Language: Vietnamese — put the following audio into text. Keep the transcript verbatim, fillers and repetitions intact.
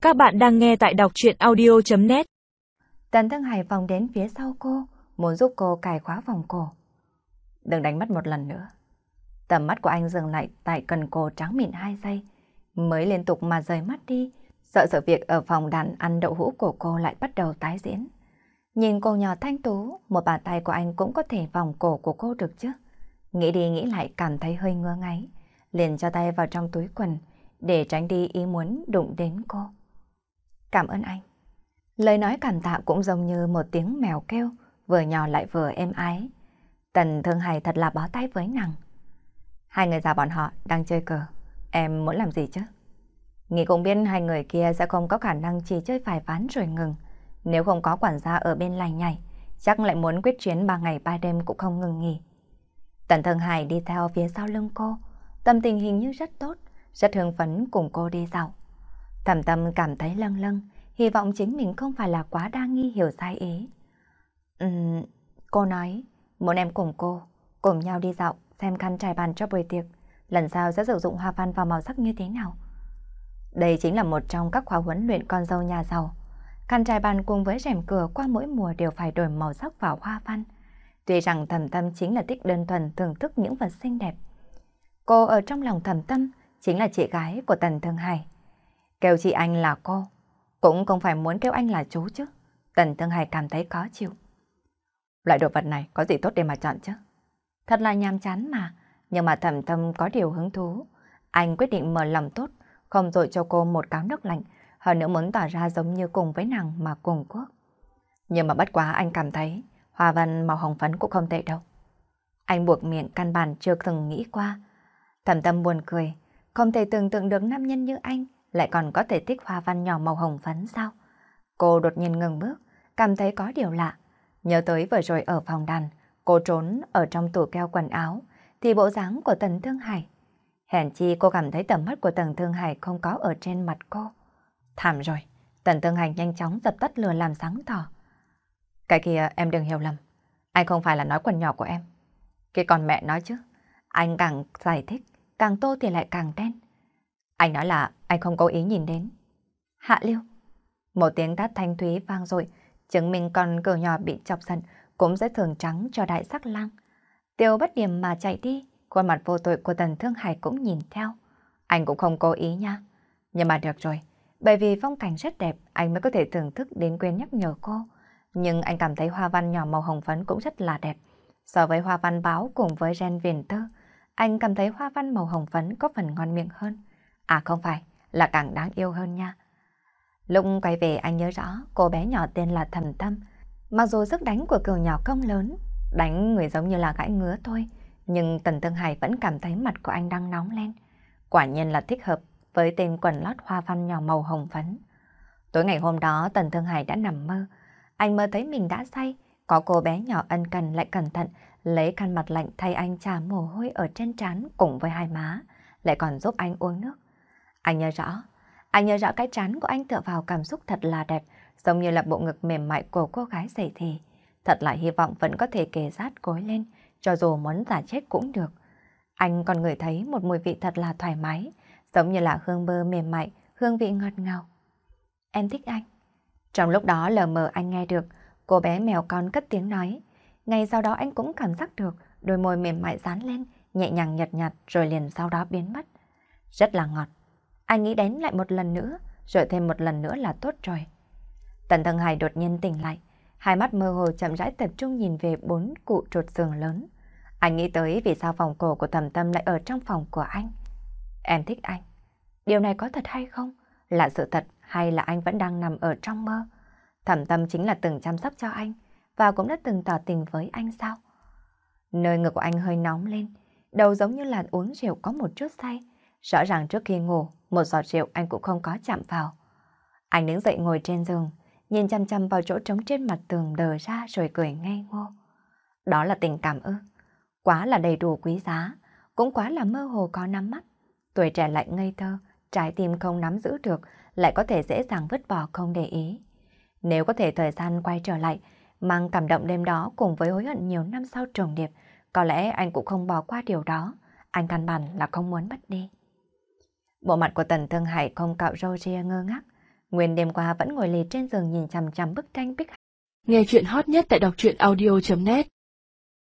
Các bạn đang nghe tại đọc truyện audio chấm net. Tần Thương Hải vòng đến phía sau cô, muốn giúp cô cài khóa vòng cổ. Đừng đánh mất một lần nữa. Tầm mắt của anh dừng lại tại cần cổ trắng mịn hai giây, mới liên tục mà rời mắt đi, sợ sự việc ở phòng đàn ăn đậu hũ của cô lại bắt đầu tái diễn. Nhìn cô nhỏ thanh tú, một bàn tay của anh cũng có thể vòng cổ của cô được chứ. Nghĩ đi nghĩ lại cảm thấy hơi ngứa ngáy, liền cho tay vào trong túi quần để tránh đi ý muốn đụng đến cô. Cảm ơn anh. Lời nói cảm tạ cũng giống như một tiếng mèo kêu, vừa nhỏ lại vừa êm ái. Tần Thương Hải thật là bó tay với nàng. Hai người già bọn họ đang chơi cờ, em muốn làm gì chứ? Nghĩ cũng biết hai người kia sẽ không có khả năng chỉ chơi vài ván rồi ngừng. Nếu không có quản gia ở bên lành nhảy, chắc lại muốn quyết chiến ba ngày ba đêm cũng không ngừng nghỉ. Tần Thương Hải đi theo phía sau lưng cô, tâm tình hình như rất tốt, rất hưng phấn cùng cô đi dạo. Thầm Tâm cảm thấy lâng lâng, hy vọng chính mình không phải là quá đa nghi hiểu sai ý. Uhm, cô nói, muốn em cùng cô, cùng nhau đi dạo, xem khăn trải bàn cho buổi tiệc, lần sau sẽ sử dụng hoa văn và màu sắc như thế nào. Đây chính là một trong các khóa huấn luyện con dâu nhà giàu. Khăn trải bàn cùng với rèm cửa qua mỗi mùa đều phải đổi màu sắc vào hoa văn. Tuy rằng Thầm Tâm chính là thích đơn thuần thưởng thức những vật xinh đẹp. Cô ở trong lòng Thầm Tâm chính là chị gái của Tần Thương Hải. Kêu chị anh là cô, cũng không phải muốn kêu anh là chú chứ. Tần Thương Hải cảm thấy khó chịu. Loại đồ vật này có gì tốt để mà chọn chứ? Thật là nhàm chán mà, nhưng mà Thầm Tâm có điều hứng thú. Anh quyết định mở lòng tốt, không dội cho cô một cáo nước lạnh, hơn nữa muốn tỏ ra giống như cùng với nàng mà cùng quốc. Nhưng mà bất quá anh cảm thấy hoa văn màu hồng phấn cũng không tệ đâu. Anh buộc miệng căn bản chưa từng nghĩ qua. Thầm Tâm buồn cười, không thể tưởng tượng được nam nhân như anh lại còn có thể thích hoa văn nhỏ màu hồng phấn sao? Cô đột nhiên ngừng bước, cảm thấy có điều lạ. Nhớ tới vừa rồi ở phòng đàn, cô trốn ở trong tủ keo quần áo, thì bộ dáng của Tần Thương Hải. Hèn chi cô cảm thấy tầm mắt của Tần Thương Hải không có ở trên mặt cô. Thảm rồi, Tần Thương Hải nhanh chóng dập tắt lửa làm sáng tỏ. Cái kia em đừng hiểu lầm, anh không phải là nói quần nhỏ của em. Cái con mẹ nói chứ, anh càng giải thích, càng tô thì lại càng đen. Anh nói là anh không cố ý nhìn đến. Hạ Lưu. Một tiếng tát thanh thúy vang dội, chứng minh con cừu nhỏ bị chọc giận cũng sẽ thường trắng cho đại sắc lang. Tiêu Bất Điểm mà chạy đi, khuôn mặt vô tội của Tần Thương Hải cũng nhìn theo. Anh cũng không cố ý nha. Nhưng mà được rồi, bởi vì phong cảnh rất đẹp, anh mới có thể thưởng thức đến quên nhắc nhở cô. Nhưng anh cảm thấy hoa văn nhỏ màu hồng phấn cũng rất là đẹp. So với hoa văn báo cùng với ren viền tơ, anh cảm thấy hoa văn màu hồng phấn có phần ngon miệng hơn. À không phải, là càng đáng yêu hơn nha. Lúc quay về anh nhớ rõ cô bé nhỏ tên là Thầm Tâm. Mặc dù sức đánh của cừu nhỏ không lớn, đánh người giống như là gãi ngứa thôi, nhưng Tần Thương Hải vẫn cảm thấy mặt của anh đang nóng lên. Quả nhiên là thích hợp với tên quần lót hoa văn nhỏ màu hồng phấn. Tối ngày hôm đó Tần Thương Hải đã nằm mơ. Anh mơ thấy mình đã say, có cô bé nhỏ ân cần lại cẩn thận lấy khăn mặt lạnh thay anh chà mồ hôi ở trên trán cùng với hai má, lại còn giúp anh uống nước. Anh nhớ rõ, anh nhớ rõ cái trán của anh tựa vào cảm xúc thật là đẹp, giống như là bộ ngực mềm mại của cô gái dậy thì. Thật là hy vọng vẫn có thể kề sát gối lên, cho dù muốn giả chết cũng được. Anh còn ngửi thấy một mùi vị thật là thoải mái, giống như là hương bơ mềm mại, hương vị ngọt ngào. Em thích anh. Trong lúc đó lờ mờ anh nghe được cô bé mèo con cất tiếng nói. Ngay sau đó anh cũng cảm giác được đôi môi mềm mại dán lên, nhẹ nhàng nhật nhạt rồi liền sau đó biến mất. Rất là ngọt. Anh nghĩ đến lại một lần nữa, rồi thêm một lần nữa là tốt rồi. Tần Thương Hải đột nhiên tỉnh lại, hai mắt mơ hồ chậm rãi tập trung nhìn về bốn cụ trột giường lớn. Anh nghĩ tới vì sao vòng cổ của Thầm Tâm lại ở trong phòng của anh. Em thích anh. Điều này có thật hay không? Là sự thật hay là anh vẫn đang nằm ở trong mơ? Thầm Tâm chính là từng chăm sóc cho anh và cũng đã từng tỏ tình với anh sao? Nơi ngực của anh hơi nóng lên, đầu giống như là uống rượu có một chút say. Rõ ràng trước khi ngủ, một giọt rượu anh cũng không có chạm vào. Anh đứng dậy ngồi trên giường, nhìn chăm chăm vào chỗ trống trên mặt tường đờ ra rồi cười ngây ngô. Đó là tình cảm ư? Quá là đầy đủ quý giá, cũng quá là mơ hồ có nắm mắt. Tuổi trẻ lại ngây thơ, trái tim không nắm giữ được, lại có thể dễ dàng vứt bỏ không để ý. Nếu có thể thời gian quay trở lại, mang cảm động đêm đó cùng với hối hận nhiều năm sau trùng điệp, có lẽ anh cũng không bỏ qua điều đó. Anh căn bản là không muốn mất đi. Bộ mặt của Tần Thương Hải không cạo râu ria ngơ ngác, Nguyên đêm qua vẫn ngồi lì trên giường nhìn chằm chằm bức tranh Bích. Nghe chuyện hot nhất tại đọc truyện audio chấm net.